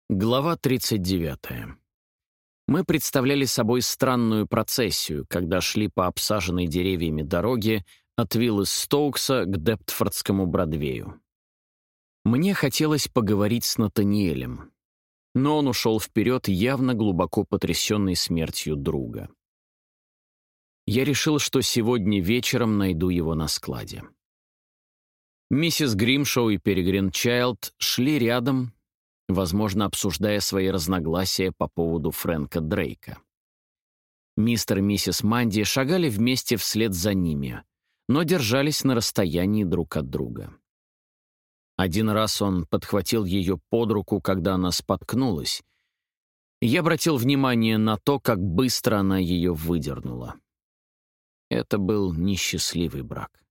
Глава 39. Мы представляли собой странную процессию, когда шли по обсаженной деревьями дороге от виллы Стоукса к Дептфордскому Бродвею. Мне хотелось поговорить с Натаниэлем, но он ушел вперед, явно глубоко потрясенный смертью друга. Я решил, что сегодня вечером найду его на складе. Миссис Гримшоу и Перегрин Чайлд шли рядом, возможно, обсуждая свои разногласия по поводу Фрэнка Дрейка. Мистер и миссис Манди шагали вместе вслед за ними, но держались на расстоянии друг от друга. Один раз он подхватил ее под руку, когда она споткнулась, и я обратил внимание на то, как быстро она ее выдернула. Это был несчастливый брак.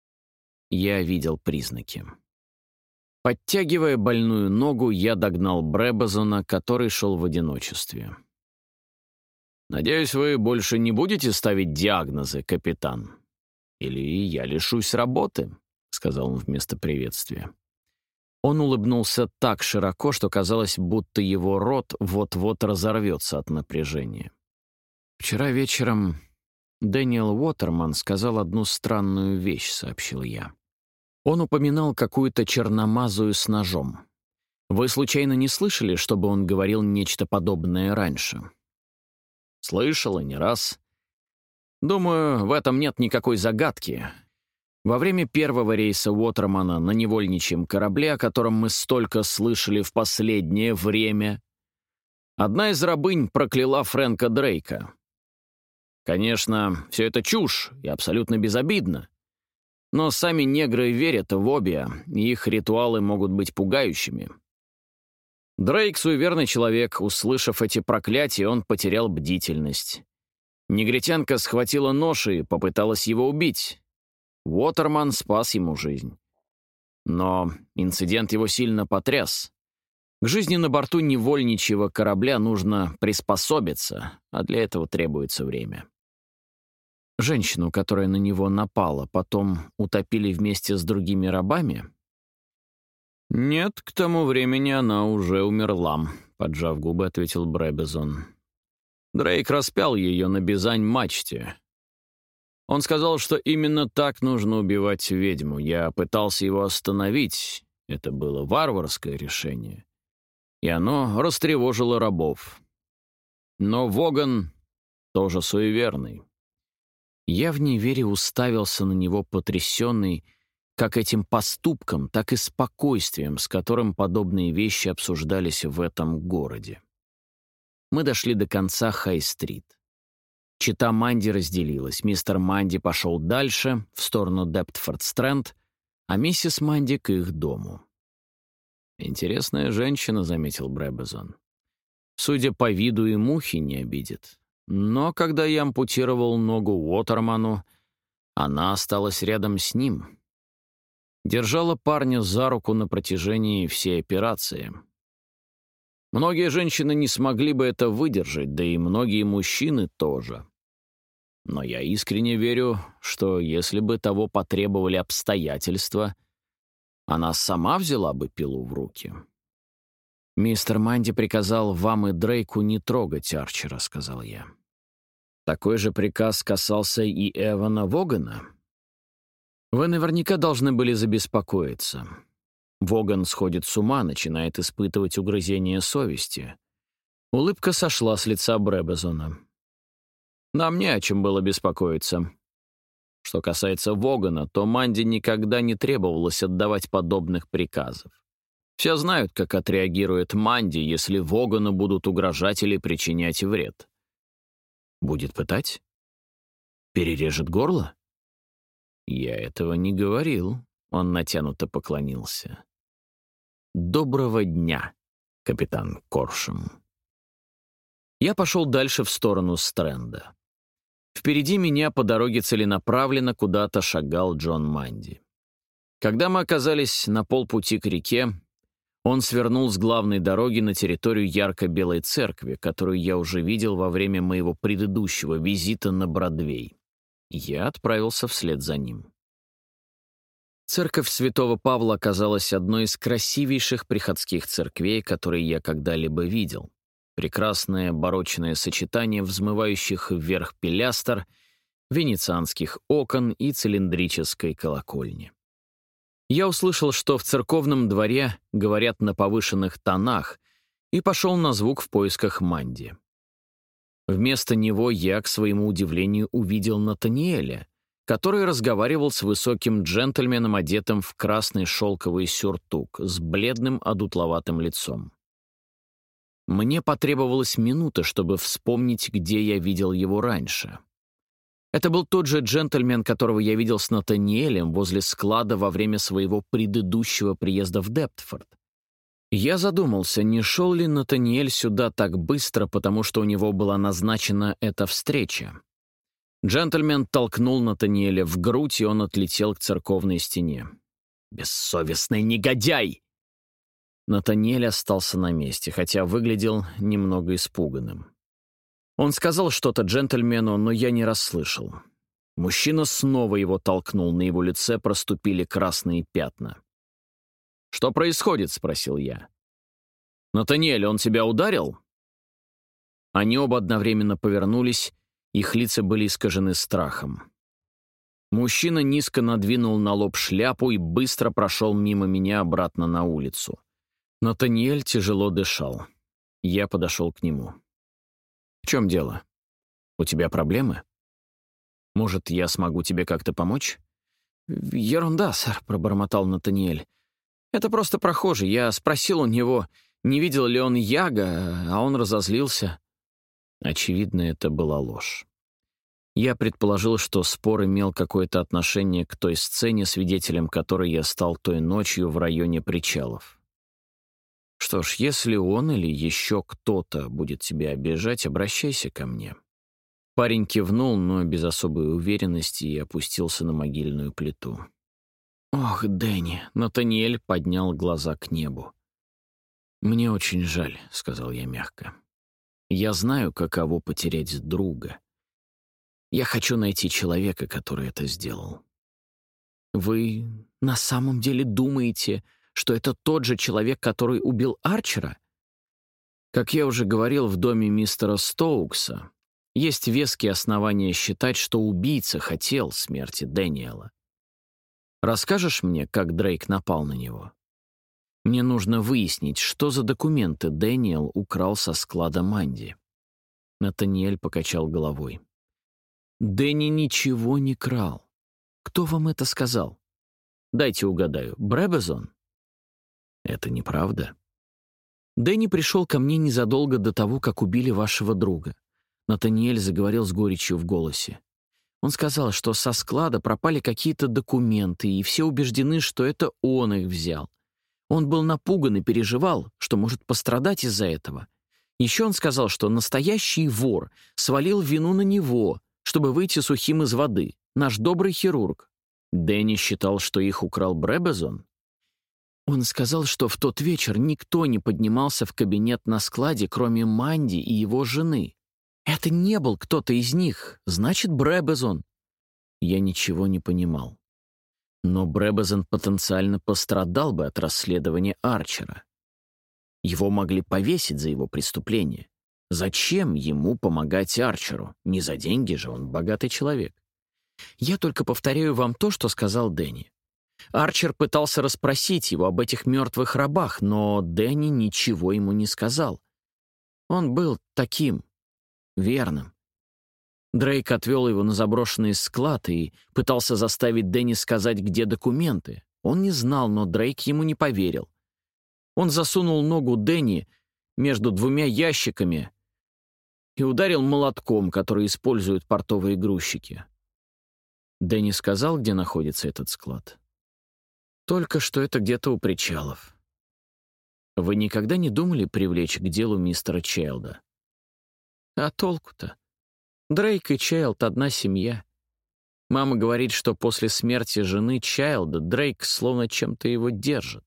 Я видел признаки. Подтягивая больную ногу, я догнал Брэбазона, который шел в одиночестве. «Надеюсь, вы больше не будете ставить диагнозы, капитан? Или я лишусь работы?» — сказал он вместо приветствия. Он улыбнулся так широко, что казалось, будто его рот вот-вот разорвется от напряжения. «Вчера вечером Дэниел Уотерман сказал одну странную вещь», — сообщил я. Он упоминал какую-то черномазую с ножом. Вы случайно не слышали, чтобы он говорил нечто подобное раньше? Слышал, и не раз. Думаю, в этом нет никакой загадки. Во время первого рейса Уотермана на невольничьем корабле, о котором мы столько слышали в последнее время, одна из рабынь прокляла Фрэнка Дрейка. Конечно, все это чушь и абсолютно безобидно. Но сами негры верят в обе, и их ритуалы могут быть пугающими. Дрейк — суеверный человек. Услышав эти проклятия, он потерял бдительность. Негритянка схватила нож и попыталась его убить. Уотерман спас ему жизнь. Но инцидент его сильно потряс. К жизни на борту невольничьего корабля нужно приспособиться, а для этого требуется время. Женщину, которая на него напала, потом утопили вместе с другими рабами? «Нет, к тому времени она уже умерла», — поджав губы, ответил Брэбазон. Дрейк распял ее на Бизань-мачте. Он сказал, что именно так нужно убивать ведьму. Я пытался его остановить. Это было варварское решение. И оно растревожило рабов. Но Воган тоже суеверный. Я в неверии уставился на него, потрясенный как этим поступком, так и спокойствием, с которым подобные вещи обсуждались в этом городе. Мы дошли до конца Хай-стрит. Чета Манди разделилась. Мистер Манди пошел дальше, в сторону Дептфорд-стрэнд, а миссис Манди к их дому. «Интересная женщина», — заметил Брэбазон. «Судя по виду, и мухи не обидит. Но когда я ампутировал ногу Уотерману, она осталась рядом с ним. Держала парня за руку на протяжении всей операции. Многие женщины не смогли бы это выдержать, да и многие мужчины тоже. Но я искренне верю, что если бы того потребовали обстоятельства, она сама взяла бы пилу в руки». «Мистер Манди приказал вам и Дрейку не трогать Арчера», — сказал я. «Такой же приказ касался и Эвана Вогана. Вы наверняка должны были забеспокоиться. Воган сходит с ума, начинает испытывать угрызение совести». Улыбка сошла с лица Брэбазона. «Нам не о чем было беспокоиться. Что касается Вогана, то Манди никогда не требовалось отдавать подобных приказов. Все знают, как отреагирует Манди, если Вогану будут угрожать или причинять вред. Будет пытать? Перережет горло? Я этого не говорил», — он натянуто поклонился. «Доброго дня, капитан Коршем». Я пошел дальше в сторону Стрэнда. Впереди меня по дороге целенаправленно куда-то шагал Джон Манди. Когда мы оказались на полпути к реке, он свернул с главной дороги на территорию ярко-белой церкви, которую я уже видел во время моего предыдущего визита на Бродвей. Я отправился вслед за ним. Церковь Святого Павла оказалась одной из красивейших приходских церквей, которые я когда-либо видел. Прекрасное барочное сочетание взмывающих вверх пилястр, венецианских окон и цилиндрической колокольни. Я услышал, что в церковном дворе говорят на повышенных тонах, и пошел на звук в поисках Манди. Вместо него я, к своему удивлению, увидел Натаниэля, который разговаривал с высоким джентльменом, одетым в красный шелковый сюртук, с бледным одутловатым лицом. Мне потребовалась минута, чтобы вспомнить, где я видел его раньше. Это был тот же джентльмен, которого я видел с Натаниэлем возле склада во время своего предыдущего приезда в Дептфорд. Я задумался, не шел ли Натаниэль сюда так быстро, потому что у него была назначена эта встреча. Джентльмен толкнул Натаниэля в грудь, и он отлетел к церковной стене. «Бессовестный негодяй!» Натаниэль остался на месте, хотя выглядел немного испуганным. Он сказал что-то джентльмену, но я не расслышал. Мужчина снова его толкнул, на его лице проступили красные пятна. «Что происходит?» — спросил я. «Натаниэль, он тебя ударил?» Они оба одновременно повернулись, их лица были искажены страхом. Мужчина низко надвинул на лоб шляпу и быстро прошел мимо меня обратно на улицу. Натаниэль тяжело дышал. Я подошел к нему. «В чем дело? У тебя проблемы? Может, я смогу тебе как-то помочь?» «Ерунда, сэр», — пробормотал Натаниэль. «Это просто прохожий. Я спросил у него, не видел ли он Яга, а он разозлился». Очевидно, это была ложь. Я предположил, что спор имел какое-то отношение к той сцене, свидетелем которой я стал той ночью в районе причалов. Что ж, если он или еще кто-то будет тебя обижать, обращайся ко мне. Парень кивнул, но без особой уверенности, и опустился на могильную плиту. «Ох, Дэнни!» — Натаниэль поднял глаза к небу. «Мне очень жаль», — сказал я мягко. «Я знаю, каково потерять друга. Я хочу найти человека, который это сделал». «Вы на самом деле думаете, что это тот же человек, который убил Арчера?» Как я уже говорил, в доме мистера Стоукса есть веские основания считать, что убийца хотел смерти Дэниела. Расскажешь мне, как Дрейк напал на него? Мне нужно выяснить, что за документы Дэниел украл со склада Манди. Натаниэль покачал головой. Дэнни ничего не крал. Кто вам это сказал? Дайте угадаю, Бребезон? Это неправда. Дэнни пришел ко мне незадолго до того, как убили вашего друга. Натаниэль заговорил с горечью в голосе. Он сказал, что со склада пропали какие-то документы, и все убеждены, что это он их взял. Он был напуган и переживал, что может пострадать из-за этого. Еще он сказал, что настоящий вор свалил вину на него, чтобы выйти сухим из воды, наш добрый хирург. Дэнни считал, что их украл Бребезон. Он сказал, что в тот вечер никто не поднимался в кабинет на складе, кроме Манди и его жены. Это не был кто-то из них, значит, Бребезон. Я ничего не понимал. Но Бребезон потенциально пострадал бы от расследования Арчера. Его могли повесить за его преступление. Зачем ему помогать Арчеру? Не за деньги же, он богатый человек. Я только повторяю вам то, что сказал Дэнни. Арчер пытался расспросить его об этих мертвых рабах, но Дэнни ничего ему не сказал. Он был таким, верным. Дрейк отвел его на заброшенный склад и пытался заставить Дэнни сказать, где документы. Он не знал, но Дрейк ему не поверил. Он засунул ногу Дэнни между двумя ящиками и ударил молотком, который используют портовые грузчики. Дэнни сказал, где находится этот склад. Только что это где-то у причалов. Вы никогда не думали привлечь к делу мистера Чайлда? А толку-то? Дрейк и Чайлд — одна семья. Мама говорит, что после смерти жены Чайлда Дрейк словно чем-то его держит.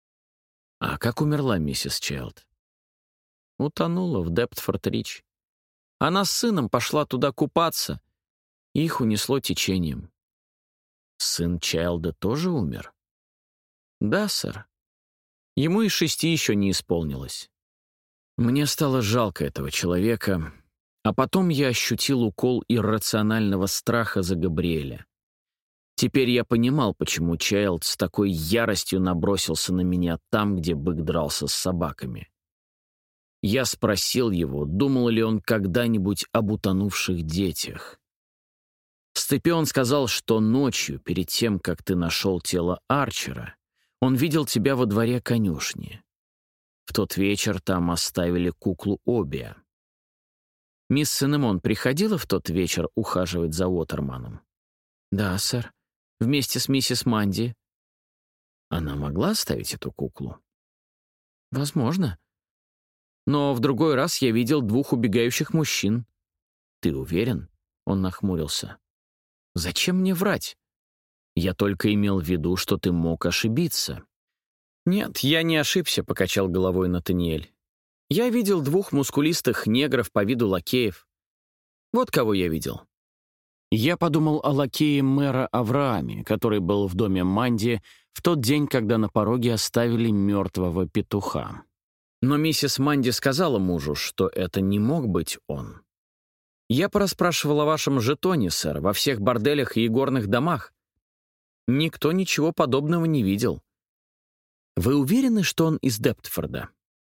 А как умерла миссис Чайлд? Утонула в Дептфорд-Рич. Она с сыном пошла туда купаться, и их унесло течением. Сын Чайлда тоже умер? Да, сэр. Ему и 6 еще не исполнилось. Мне стало жалко этого человека, а потом я ощутил укол иррационального страха за Габриэля. Теперь я понимал, почему Чайлд с такой яростью набросился на меня там, где бык дрался с собаками. Я спросил его, думал ли он когда-нибудь об утонувших детях. Сципион сказал, что ночью, перед тем, как ты нашел тело Арчера, он видел тебя во дворе конюшни. В тот вечер там оставили куклу Обия. Мисс Сенемон приходила в тот вечер ухаживать за Уотерманом? Да, сэр. Вместе с миссис Манди. Она могла оставить эту куклу? Возможно. Но в другой раз я видел 2 убегающих мужчин. Ты уверен? Он нахмурился. Зачем мне врать? Я только имел в виду, что ты мог ошибиться. Нет, я не ошибся, покачал головой Натаниэль. Я видел 2 мускулистых негров по виду лакеев. Вот кого я видел. Я подумал о лакее мэра Аврааме, который был в доме Манди в тот день, когда на пороге оставили мертвого петуха. Но миссис Манди сказала мужу, что это не мог быть он. Я порасспрашивал о вашем жетоне, сэр, во всех борделях и игорных домах. Никто ничего подобного не видел. Вы уверены, что он из Дептфорда?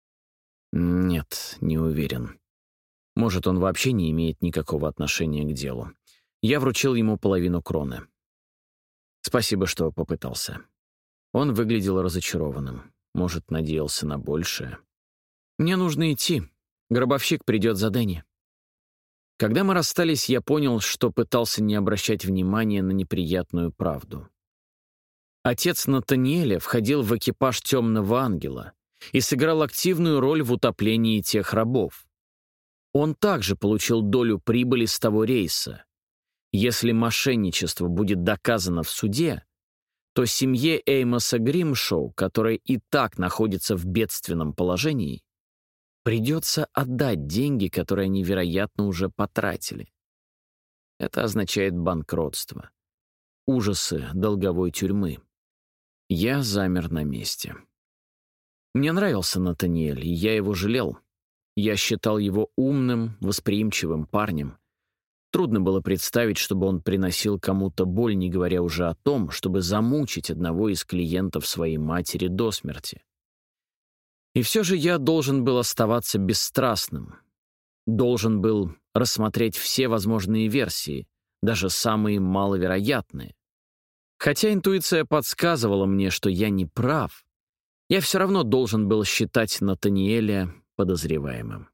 Нет, не уверен. Может, он вообще не имеет никакого отношения к делу. Я вручил ему половину кроны. Спасибо, что попытался. Он выглядел разочарованным. Может, надеялся на большее. Мне нужно идти. Гробовщик придет за Дэнни. Когда мы расстались, я понял, что пытался не обращать внимания на неприятную правду. Отец Натаниэля входил в экипаж «Темного ангела» и сыграл активную роль в утоплении тех рабов. Он также получил долю прибыли с того рейса. Если мошенничество будет доказано в суде, то семье Эймоса Гримшоу, которая и так находится в бедственном положении, придется отдать деньги, которые они, вероятно, уже потратили. Это означает банкротство. Ужасы долговой тюрьмы. Я замер на месте. Мне нравился Натаниэль, и я его жалел. Я считал его умным, восприимчивым парнем. Трудно было представить, чтобы он приносил кому-то боль, не говоря уже о том, чтобы замучить одного из клиентов своей матери до смерти. И все же я должен был оставаться бесстрастным. Должен был рассмотреть все возможные версии, даже самые маловероятные. Хотя интуиция подсказывала мне, что я не прав, я все равно должен был считать Натаниэля подозреваемым.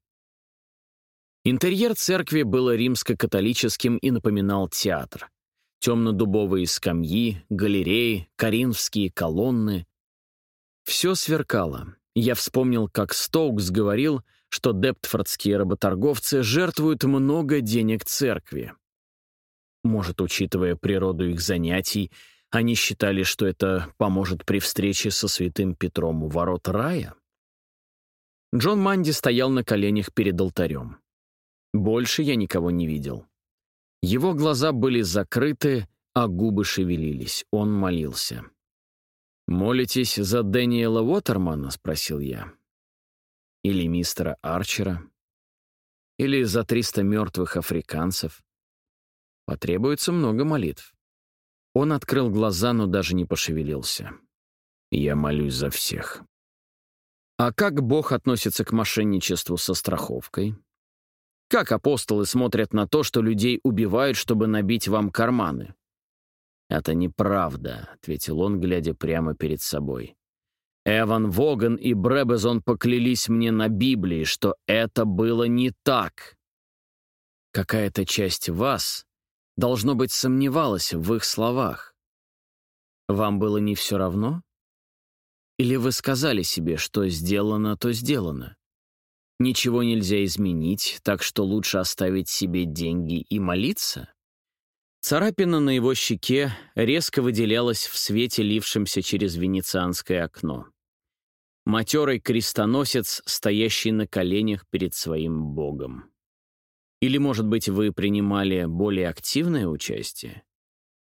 Интерьер церкви был римско-католическим и напоминал театр. Темно-дубовые скамьи, галереи, коринфские колонны. Все сверкало. Я вспомнил, как Стоукс говорил, что дептфордские работорговцы жертвуют много денег церкви. Может, учитывая природу их занятий, они считали, что это поможет при встрече со святым Петром у ворот рая? Джон Манди стоял на коленях перед алтарем. Больше я никого не видел. Его глаза были закрыты, а губы шевелились. Он молился. «Молитесь за Дэниела Уотермана?» — спросил я. «Или мистера Арчера? Или за 300 мертвых африканцев? Потребуется много молитв». Он открыл глаза, но даже не пошевелился. «Я молюсь за всех». А как Бог относится к мошенничеству со страховкой? Как апостолы смотрят на то, что людей убивают, чтобы набить вам карманы? «Это неправда», — ответил он, глядя прямо перед собой. «Эван Воган и Бребезон поклялись мне на Библии, что это было не так. Какая-то часть вас, должно быть, сомневалась в их словах. Вам было не все равно? Или вы сказали себе, что сделано, то сделано? Ничего нельзя изменить, так что лучше оставить себе деньги и молиться?» Царапина на его щеке резко выделялась в свете, лившемся через венецианское окно. Матерый крестоносец, стоящий на коленях перед своим богом. Или, может быть, вы принимали более активное участие?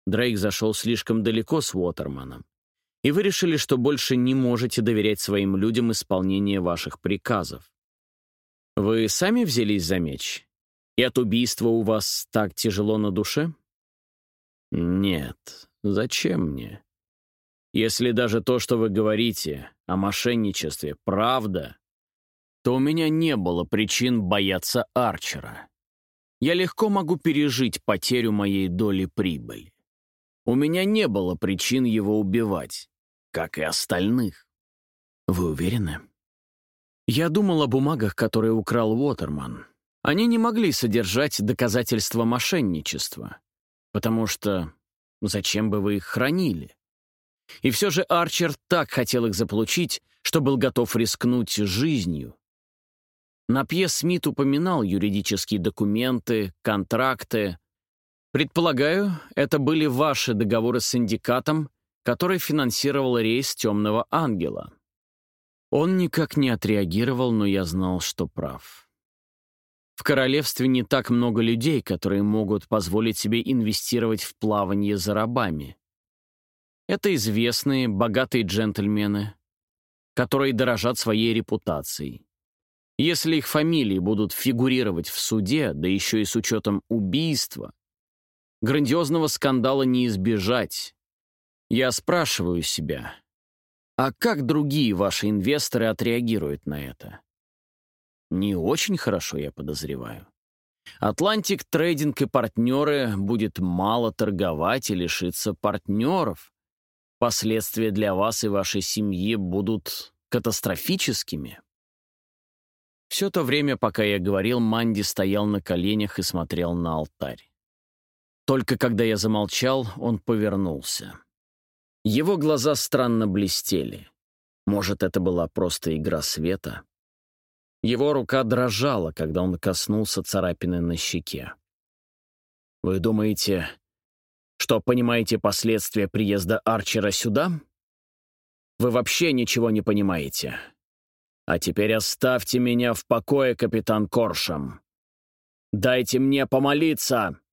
Дрейк зашел слишком далеко с Уотерманом, и вы решили, что больше не можете доверять своим людям исполнение ваших приказов. Вы сами взялись за меч? И от убийства у вас так тяжело на душе? Нет, зачем мне? Если даже то, что вы говорите о мошенничестве, правда, то у меня не было причин бояться Арчера. Я легко могу пережить потерю моей доли прибыли. У меня не было причин его убивать, как и остальных. Вы уверены? Я думал о бумагах, которые украл Уотерман. Они не могли содержать доказательства мошенничества, потому что зачем бы вы их хранили? И все же Арчер так хотел их заполучить, что был готов рискнуть жизнью. Напье Смит упоминал юридические документы, контракты. Предполагаю, это были ваши договоры с синдикатом, который финансировал рейс «Темного ангела». Он никак не отреагировал, но я знал, что прав. В королевстве не так много людей, которые могут позволить себе инвестировать в плавание за рабами. Это известные, богатые джентльмены, которые дорожат своей репутацией. Если их фамилии будут фигурировать в суде, да еще и с учетом убийства, грандиозного скандала не избежать. Я спрашиваю себя, а как другие ваши инвесторы отреагируют на это? Не очень хорошо, я подозреваю. Атлантик Трейдинг и партнеры будет мало торговать и лишиться партнеров. Последствия для вас и вашей семьи будут катастрофическими. Все то время, пока я говорил, Манди стоял на коленях и смотрел на алтарь. Только когда я замолчал, он повернулся. Его глаза странно блестели. Может, это была просто игра света? Его рука дрожала, когда он коснулся царапины на щеке. «Вы думаете, что понимаете последствия приезда Арчера сюда? Вы вообще ничего не понимаете. А теперь оставьте меня в покое, капитан Коршам. Дайте мне помолиться!»